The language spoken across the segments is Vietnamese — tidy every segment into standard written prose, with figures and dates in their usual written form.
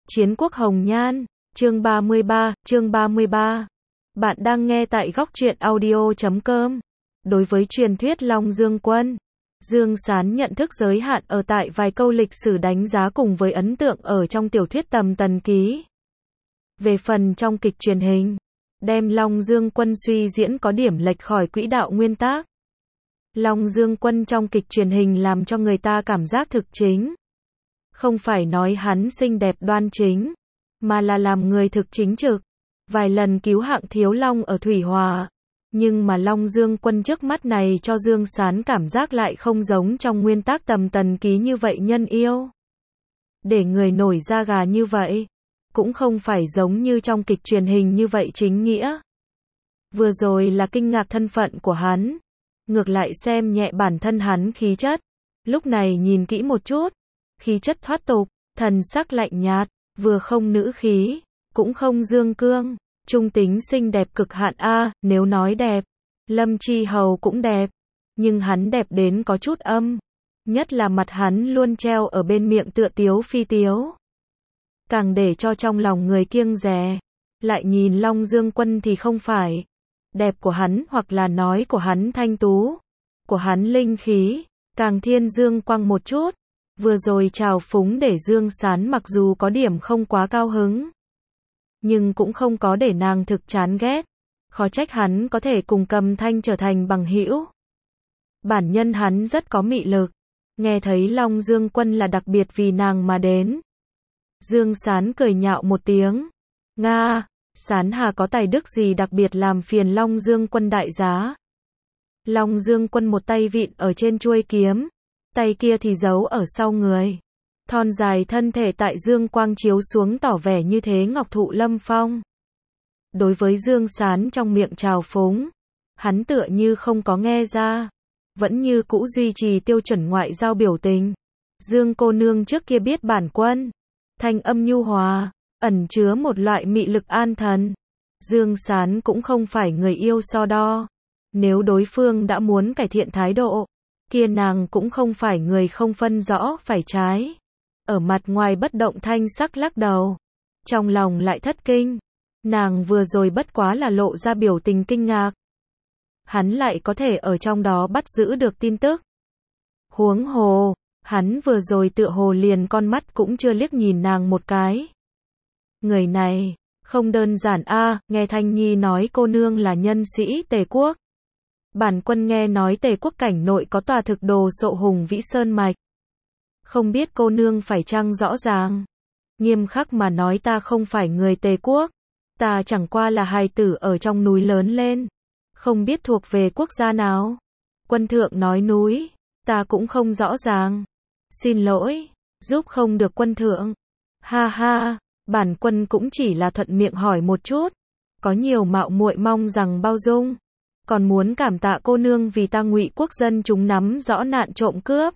Chiến quốc hồng nhan, chương 33. Bạn đang nghe tại góc truyện audio.com. Đối với truyền thuyết Long Dương Quân, Dương Sán nhận thức giới hạn ở tại vài câu lịch sử đánh giá cùng với ấn tượng ở trong tiểu thuyết Tầm Tần Ký. Về phần trong kịch truyền hình, đem Long Dương Quân suy diễn có điểm lệch khỏi quỹ đạo nguyên tác. Long Dương Quân trong kịch truyền hình làm cho người ta cảm giác thực chính. Không phải nói hắn xinh đẹp đoan chính, mà là làm người thực chính trực. Vài lần cứu hạng Thiếu Long ở Thủy Hòa. Nhưng mà Long Dương Quân trước mắt này cho Dương Sán cảm giác lại không giống trong nguyên tác Tầm Tần Ký như vậy nhân yêu. Để người nổi da gà như vậy. Cũng không phải giống như trong kịch truyền hình như vậy chính nghĩa. Vừa rồi là kinh ngạc thân phận của hắn. Ngược lại xem nhẹ bản thân hắn khí chất. Lúc này nhìn kỹ một chút. Khí chất thoát tục, thần sắc lạnh nhạt, vừa không nữ khí, cũng không dương cương, trung tính xinh đẹp cực hạn a, nếu nói đẹp, Lâm Chi Hầu cũng đẹp, nhưng hắn đẹp đến có chút âm, nhất là mặt hắn luôn treo ở bên miệng tựa tiếu phi tiếu. Càng để cho trong lòng người kiêng dè, lại nhìn Long Dương Quân thì không phải, đẹp của hắn hoặc là nói của hắn thanh tú, của hắn linh khí, càng thiên dương quang một chút. Vừa rồi trào phúng để Dương Sán mặc dù có điểm không quá cao hứng, nhưng cũng không có để nàng thực chán ghét. Khó trách hắn có thể cùng Cầm Thanh trở thành bằng hữu. Bản nhân hắn rất có mị lực. Nghe thấy Long Dương Quân là đặc biệt vì nàng mà đến. Dương Sán cười nhạo một tiếng. Nga, Sán hà có tài đức gì đặc biệt làm phiền Long Dương Quân đại giá. Long Dương Quân một tay vịn ở trên chuôi kiếm. Tay kia thì giấu ở sau người. Thon dài thân thể tại dương quang chiếu xuống tỏ vẻ như thế ngọc thụ lâm phong. Đối với Dương Sán trong miệng trào phúng, hắn tựa như không có nghe ra. Vẫn như cũ duy trì tiêu chuẩn ngoại giao biểu tình. Dương cô nương trước kia biết bản quân. Thanh âm nhu hòa, ẩn chứa một loại mị lực an thần. Dương Sán cũng không phải người yêu so đo. Nếu đối phương đã muốn cải thiện thái độ, kia nàng cũng không phải người không phân rõ phải trái. Ở mặt ngoài bất động thanh sắc lắc đầu. Trong lòng lại thất kinh. Nàng vừa rồi bất quá là lộ ra biểu tình kinh ngạc. Hắn lại có thể ở trong đó bắt giữ được tin tức. Huống hồ, hắn vừa rồi tựa hồ liền con mắt cũng chưa liếc nhìn nàng một cái. Người này, không đơn giản a, nghe Thanh Nhi nói cô nương là nhân sĩ Tề quốc. Bản quân nghe nói Tề quốc cảnh nội có tòa thực đồ sộ hùng vĩ sơn mạch. Không biết cô nương phải chăng rõ ràng. Nghiêm khắc mà nói ta không phải người Tề quốc. Ta chẳng qua là hài tử ở trong núi lớn lên. Không biết thuộc về quốc gia nào. Quân thượng nói núi. Ta cũng không rõ ràng. Xin lỗi. Giúp không được quân thượng. Ha ha. Bản quân cũng chỉ là thuận miệng hỏi một chút. Có nhiều mạo muội mong rằng bao dung. Còn muốn cảm tạ cô nương vì ta Ngụy quốc dân chúng nắm rõ nạn trộm cướp.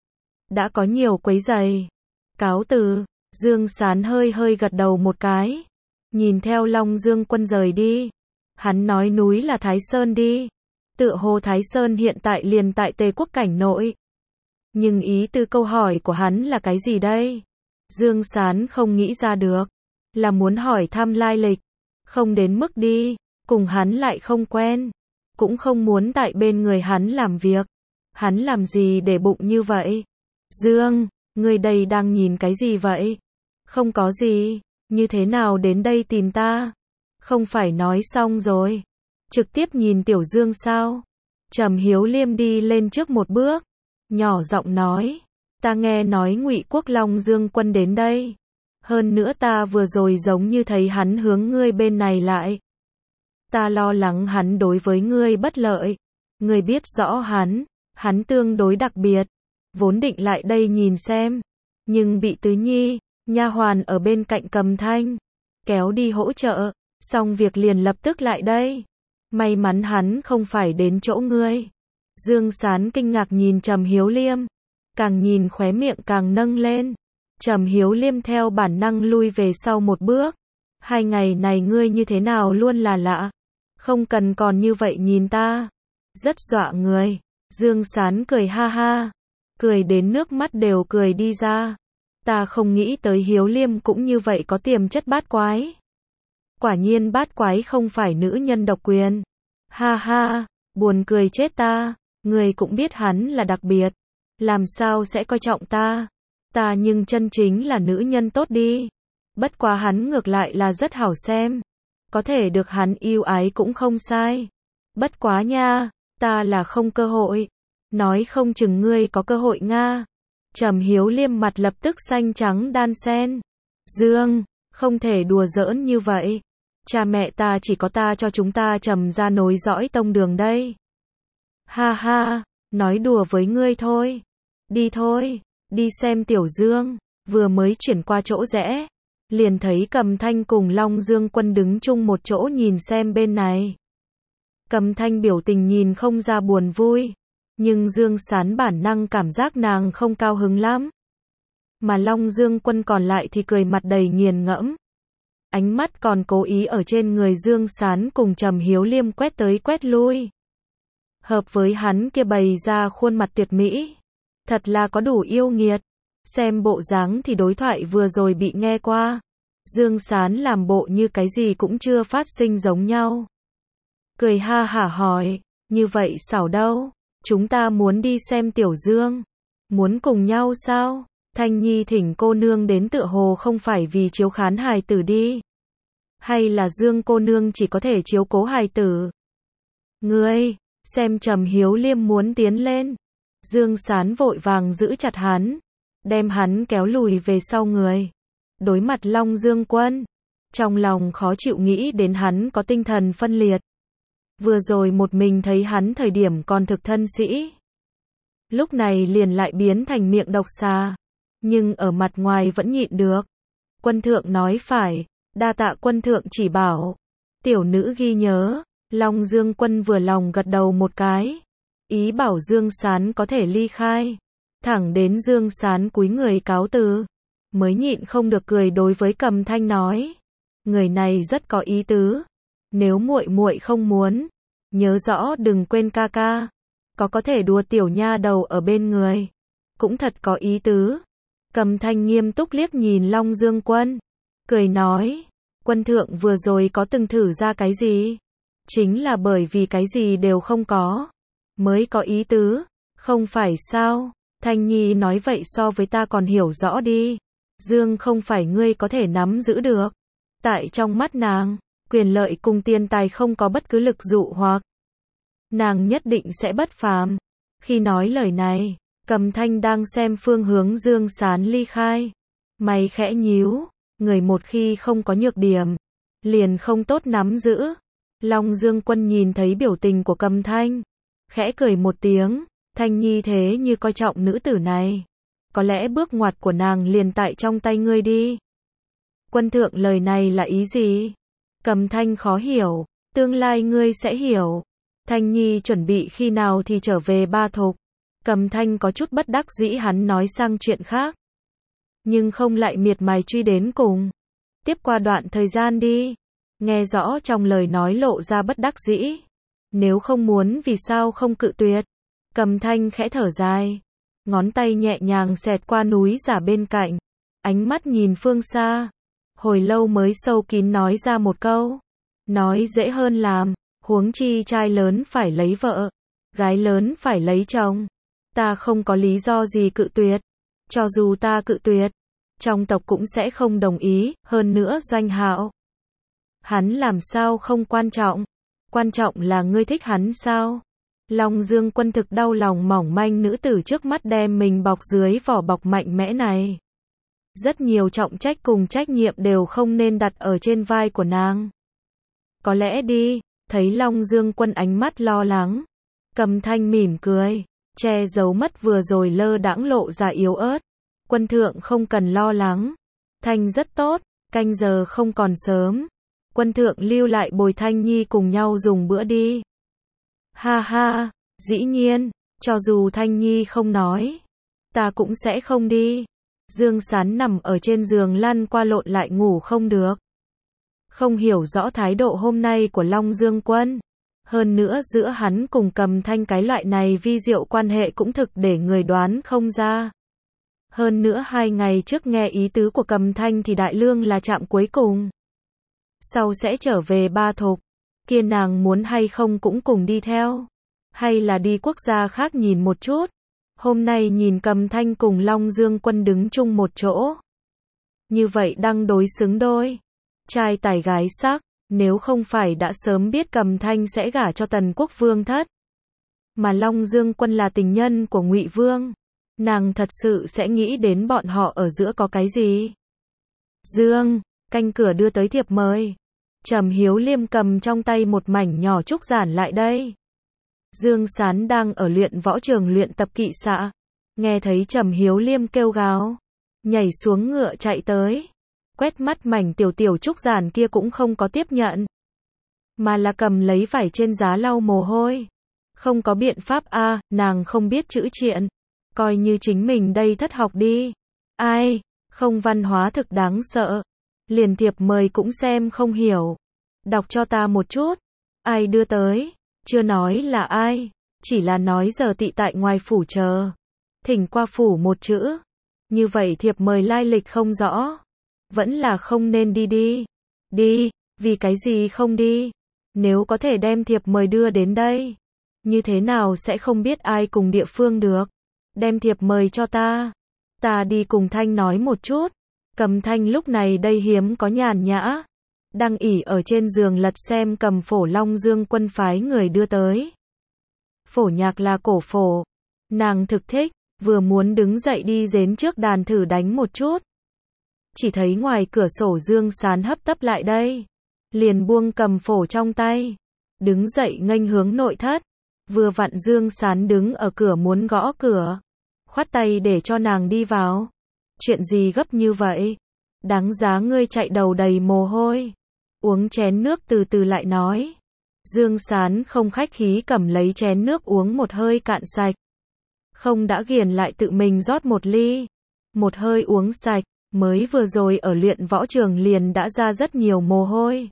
Đã có nhiều quấy rầy. Cáo từ. Dương Sán hơi gật đầu một cái. Nhìn theo Long Dương Quân rời đi. Hắn nói núi là Thái Sơn đi. Tựa hồ Thái Sơn hiện tại liền tại Tề quốc cảnh nội. Nhưng ý tư câu hỏi của hắn là cái gì đây? Dương Sán không nghĩ ra được. Là muốn hỏi thăm lai lịch. Không đến mức đi. Cùng hắn lại không quen. Cũng không muốn tại bên người hắn làm việc. Hắn làm gì để bụng như vậy? Dương, người đây đang nhìn cái gì vậy? Không có gì, như thế nào đến đây tìm ta? Không phải nói xong rồi. Trực tiếp nhìn Tiểu Dương sao? Trầm Hiếu Liêm đi lên trước một bước. Nhỏ giọng nói. Ta nghe nói Ngụy quốc Long Dương Quân đến đây. Hơn nữa ta vừa rồi giống như thấy hắn hướng ngươi bên này lại. Ta lo lắng hắn đối với ngươi bất lợi. Ngươi biết rõ hắn tương đối đặc biệt. Vốn định lại đây nhìn xem. Nhưng bị Tứ Nhi, nha hoàn ở bên cạnh Cầm Thanh kéo đi hỗ trợ. Xong việc liền lập tức lại đây. May mắn hắn không phải đến chỗ ngươi. Dương Sán kinh ngạc nhìn Trầm Hiếu Liêm. Càng nhìn khóe miệng càng nâng lên. Trầm Hiếu Liêm theo bản năng lui về sau một bước. 2 ngày này ngươi như thế nào luôn là lạ. Không cần còn như vậy nhìn ta. Rất dọa người. Dương Sán cười ha ha. Cười đến nước mắt đều cười đi ra. Ta không nghĩ tới Hiếu Liêm cũng như vậy có tiềm chất bát quái. Quả nhiên bát quái không phải nữ nhân độc quyền. Ha ha, buồn cười chết ta, người cũng biết hắn là đặc biệt. Làm sao sẽ coi trọng ta? Ta nhưng chân chính là nữ nhân tốt đi. Bất quá hắn ngược lại là rất hảo xem. Có thể được hắn yêu ái cũng không sai. Bất quá nha, ta là không cơ hội. Nói không chừng ngươi có cơ hội nga. Trầm Hiếu Liêm mặt lập tức xanh trắng đan xen. Dương, không thể đùa giỡn như vậy. Cha mẹ ta chỉ có ta cho chúng ta Trầm ra nối dõi tông đường đây. Ha ha, nói đùa với ngươi thôi. Đi thôi, đi xem Tiểu Dương. Vừa mới chuyển qua chỗ rẽ, liền thấy Cầm Thanh cùng Long Dương Quân đứng chung một chỗ nhìn xem bên này. Cầm Thanh biểu tình nhìn không ra buồn vui, nhưng Dương Sán bản năng cảm giác nàng không cao hứng lắm. Mà Long Dương Quân còn lại thì cười mặt đầy nghiền ngẫm. Ánh mắt còn cố ý ở trên người Dương Sán cùng Trầm Hiếu Liêm quét tới quét lui. Hợp với hắn kia bày ra khuôn mặt tuyệt mỹ. Thật là có đủ yêu nghiệt. Xem bộ dáng thì đối thoại vừa rồi bị nghe qua. Dương Sán làm bộ như cái gì cũng chưa phát sinh giống nhau. Cười ha hả hỏi, như vậy xảo đâu? Chúng ta muốn đi xem Tiểu Dương. Muốn cùng nhau sao? Thanh Nhi thỉnh cô nương đến tựa hồ không phải vì chiếu khán hài tử đi. Hay là Dương cô nương chỉ có thể chiếu cố hài tử? Ngươi, xem Trầm Hiếu Liêm muốn tiến lên. Dương Sán vội vàng giữ chặt hắn, đem hắn kéo lùi về sau người. Đối mặt Long Dương Quân, trong lòng khó chịu nghĩ đến hắn có tinh thần phân liệt. Vừa rồi một mình thấy hắn thời điểm còn thực thân sĩ. Lúc này liền lại biến thành miệng độc xà. Nhưng ở mặt ngoài vẫn nhịn được. Quân thượng nói phải, đa tạ quân thượng chỉ bảo. Tiểu nữ ghi nhớ. Long Dương Quân vừa lòng gật đầu một cái. Ý bảo Dương Sán có thể ly khai. Thẳng đến Dương Sán cúi người cáo từ. Mới nhịn không được cười đối với Cầm Thanh nói. Người này rất có ý tứ. Nếu muội muội không muốn, nhớ rõ đừng quên ca ca. Có thể đùa tiểu nha đầu ở bên người. Cũng thật có ý tứ. Cầm Thanh nghiêm túc liếc nhìn Long Dương Quân. Cười nói. Quân thượng vừa rồi có từng thử ra cái gì? Chính là bởi vì cái gì đều không có. Mới có ý tứ. Không phải sao? Thanh Nhi nói vậy so với ta còn hiểu rõ đi. Dương không phải ngươi có thể nắm giữ được. Tại trong mắt nàng, quyền lợi cùng tiền tài không có bất cứ lực dụ hoặc. Nàng nhất định sẽ bất phàm. Khi nói lời này, Cầm Thanh đang xem phương hướng Dương Sán ly khai. Mày khẽ nhíu, người một khi không có nhược điểm, liền không tốt nắm giữ. Long Dương Quân nhìn thấy biểu tình của Cầm Thanh, khẽ cười một tiếng. Thanh Nhi thế như coi trọng nữ tử này. Có lẽ bước ngoặt của nàng liền tại trong tay ngươi đi. Quân thượng lời này là ý gì? Cầm Thanh khó hiểu. Tương lai ngươi sẽ hiểu. Thanh Nhi chuẩn bị khi nào thì trở về Ba Thục. Cầm Thanh có chút bất đắc dĩ, hắn nói sang chuyện khác. Nhưng không lại miệt mài truy đến cùng. Tiếp qua đoạn thời gian đi. Nghe rõ trong lời nói lộ ra bất đắc dĩ. Nếu không muốn vì sao không cự tuyệt. Cầm Thanh khẽ thở dài. Ngón tay nhẹ nhàng xẹt qua núi giả bên cạnh. Ánh mắt nhìn phương xa. Hồi lâu mới sâu kín nói ra một câu. Nói dễ hơn làm. Huống chi trai lớn phải lấy vợ. Gái lớn phải lấy chồng. Ta không có lý do gì cự tuyệt. Cho dù ta cự tuyệt, trong tộc cũng sẽ không đồng ý. Hơn nữa Doanh Hạo, hắn làm sao không quan trọng. Quan trọng là ngươi thích hắn sao? Long Dương Quân thực đau lòng mỏng manh nữ tử trước mắt đem mình bọc dưới vỏ bọc mạnh mẽ này. Rất nhiều trọng trách cùng trách nhiệm đều không nên đặt ở trên vai của nàng. Có lẽ đi, thấy Long Dương Quân ánh mắt lo lắng. Cầm Thanh mỉm cười, che giấu mất vừa rồi lơ đãng lộ ra yếu ớt. Quân thượng không cần lo lắng. Thanh rất tốt, canh giờ không còn sớm. Quân thượng lưu lại bồi Thanh Nhi cùng nhau dùng bữa đi. Ha ha, dĩ nhiên, cho dù Thanh Nhi không nói, ta cũng sẽ không đi. Dương Sán nằm ở trên giường lăn qua lộn lại ngủ không được. Không hiểu rõ thái độ hôm nay của Long Dương Quân. Hơn nữa giữa hắn cùng Cầm Thanh cái loại này vi diệu quan hệ cũng thực để người đoán không ra. Hơn nữa 2 ngày trước nghe ý tứ của Cầm Thanh thì Đại Lương là trạm cuối cùng. Sau sẽ trở về Ba Thục. Kia nàng muốn hay không cũng cùng đi theo. Hay là đi quốc gia khác nhìn một chút. Hôm nay nhìn Cầm Thanh cùng Long Dương Quân đứng chung một chỗ. Như vậy đang đối xứng đôi. Trai tài gái sắc, nếu không phải đã sớm biết Cầm Thanh sẽ gả cho Tần Quốc Vương thất. Mà Long Dương Quân là tình nhân của Ngụy Vương. Nàng thật sự sẽ nghĩ đến bọn họ ở giữa có cái gì. Dương, canh cửa đưa tới thiệp mời. Trầm Hiếu Liêm cầm trong tay một mảnh nhỏ trúc giản lại đây. Dương Sán đang ở luyện võ trường luyện tập kỵ xạ. Nghe thấy Trầm Hiếu Liêm kêu gào. Nhảy xuống ngựa chạy tới. Quét mắt mảnh tiểu tiểu trúc giản kia cũng không có tiếp nhận. Mà là cầm lấy vải trên giá lau mồ hôi. Không có biện pháp a, nàng không biết chữ triện. Coi như chính mình đây thất học đi. Ai, không văn hóa thực đáng sợ. Liền thiệp mời cũng xem không hiểu. Đọc cho ta một chút. Ai đưa tới? Chưa nói là ai. Chỉ là nói giờ tị tại ngoài phủ chờ. Thỉnh qua phủ một chữ. Như vậy thiệp mời lai lịch không rõ. Vẫn là không nên đi đi. Đi, vì cái gì không đi? Nếu có thể đem thiệp mời đưa đến đây. Như thế nào sẽ không biết ai cùng địa phương được. Đem thiệp mời cho ta. Ta đi cùng Thanh nói một chút. Cầm Thanh lúc này đây hiếm có nhàn nhã. Đang ỉ ở trên giường lật xem cầm phổ Long Dương Quân phái người đưa tới. Phổ nhạc là cổ phổ. Nàng thực thích, vừa muốn đứng dậy đi đến trước đàn thử đánh một chút. Chỉ thấy ngoài cửa sổ Dương Sán hấp tấp lại đây. Liền buông cầm phổ trong tay. Đứng dậy nghênh hướng nội thất. Vừa vặn Dương Sán đứng ở cửa muốn gõ cửa. Khoát tay để cho nàng đi vào. Chuyện gì gấp như vậy? Đáng giá ngươi chạy đầu đầy mồ hôi. Uống chén nước từ từ lại nói. Dương Sán không khách khí cầm lấy chén nước uống một hơi cạn sạch. Không đã ghiền lại tự mình rót một ly. Một hơi uống sạch, mới vừa rồi ở luyện võ trường liền đã ra rất nhiều mồ hôi.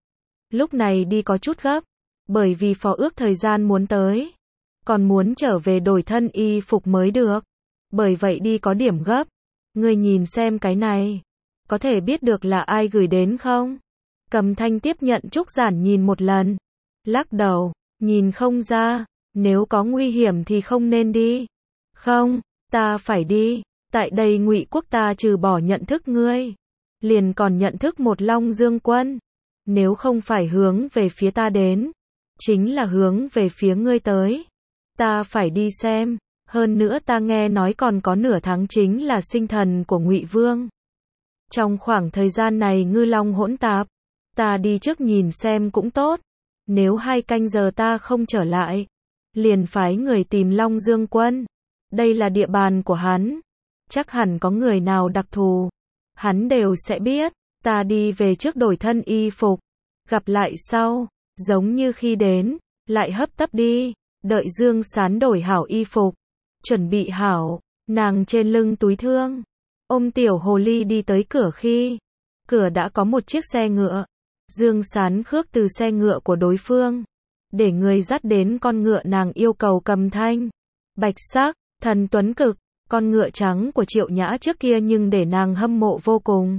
Lúc này đi có chút gấp. Bởi vì phó ước thời gian muốn tới. Còn muốn trở về đổi thân y phục mới được. Bởi vậy đi có điểm gấp. Ngươi nhìn xem cái này. Có thể biết được là ai gửi đến không? Cầm Thanh tiếp nhận trúc giản nhìn một lần. Lắc đầu, nhìn không ra. Nếu có nguy hiểm thì không nên đi. Không, ta phải đi. Tại đây Ngụy quốc ta trừ bỏ nhận thức ngươi. Liền còn nhận thức một Long Dương Quân. Nếu không phải hướng về phía ta đến. Chính là hướng về phía ngươi tới. Ta phải đi xem. Hơn nữa ta nghe nói còn có nửa tháng chính là sinh thần của Ngụy Vương. Trong khoảng thời gian này ngư long hỗn tạp. Ta đi trước nhìn xem cũng tốt. Nếu 2 canh giờ ta không trở lại. Liền phái người tìm Long Dương Quân. Đây là địa bàn của hắn. Chắc hẳn có người nào đặc thù. Hắn đều sẽ biết. Ta đi về trước đổi thân y phục. Gặp lại sau. Giống như khi đến. Lại hấp tấp đi. Đợi Dương Sán đổi hảo y phục. Chuẩn bị hảo. Nàng trên lưng túi thương. Ôm tiểu hồ ly đi tới cửa khi. Cửa đã có một chiếc xe ngựa. Dương Sán khước từ xe ngựa của đối phương. Để người dắt đến con ngựa nàng yêu cầu Cầm Thanh. Bạch sắc, thần tuấn cực. Con ngựa trắng của Triệu Nhã trước kia nhưng để nàng hâm mộ vô cùng.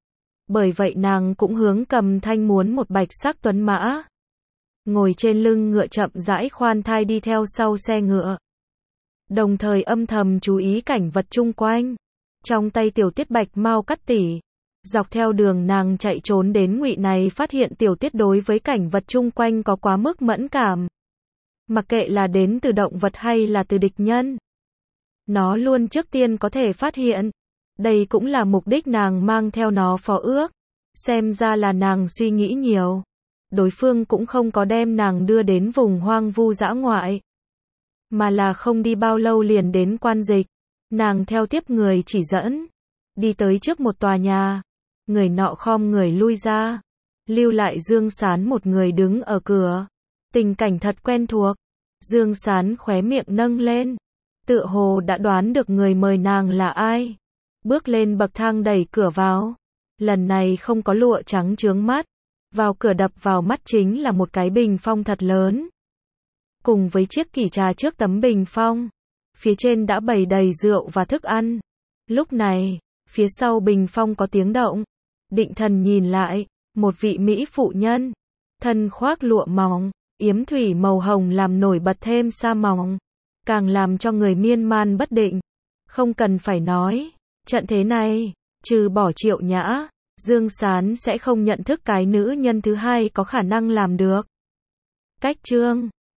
Bởi vậy nàng cũng hướng Cầm Thanh muốn một bạch sắc tuấn mã. Ngồi trên lưng ngựa chậm rãi khoan thai đi theo sau xe ngựa. Đồng thời âm thầm chú ý cảnh vật chung quanh. Trong tay Tiểu Tiết bạch mao cắt tỉ. Dọc theo đường nàng chạy trốn đến Ngụy này phát hiện Tiểu Tiết đối với cảnh vật chung quanh có quá mức mẫn cảm. Mặc kệ là đến từ động vật hay là từ địch nhân. Nó luôn trước tiên có thể phát hiện. Đây cũng là mục đích nàng mang theo nó phó ước. Xem ra là nàng suy nghĩ nhiều. Đối phương cũng không có đem nàng đưa đến vùng hoang vu dã ngoại. Mà là không đi bao lâu liền đến quan dịch. Nàng theo tiếp người chỉ dẫn. Đi tới trước một tòa nhà. Người nọ khom người lui ra. Lưu lại Dương Sán một người đứng ở cửa. Tình cảnh thật quen thuộc. Dương Sán khóe miệng nâng lên. Tựa hồ đã đoán được người mời nàng là ai. Bước lên bậc thang đẩy cửa vào. Lần này không có lụa trắng chướng mắt. Vào cửa đập vào mắt chính là một cái bình phong thật lớn. Cùng với chiếc kỷ trà trước tấm bình phong. Phía trên đã bày đầy rượu và thức ăn. Lúc này, phía sau bình phong có tiếng động. Định Thần nhìn lại, một vị mỹ phụ nhân, thân khoác lụa mỏng, yếm thủy màu hồng làm nổi bật thêm sa mỏng, càng làm cho người miên man bất định. Không cần phải nói, trận thế này, trừ bỏ Triệu Nhã, Dương Sán sẽ không nhận thức cái nữ nhân thứ hai có khả năng làm được. Cách chương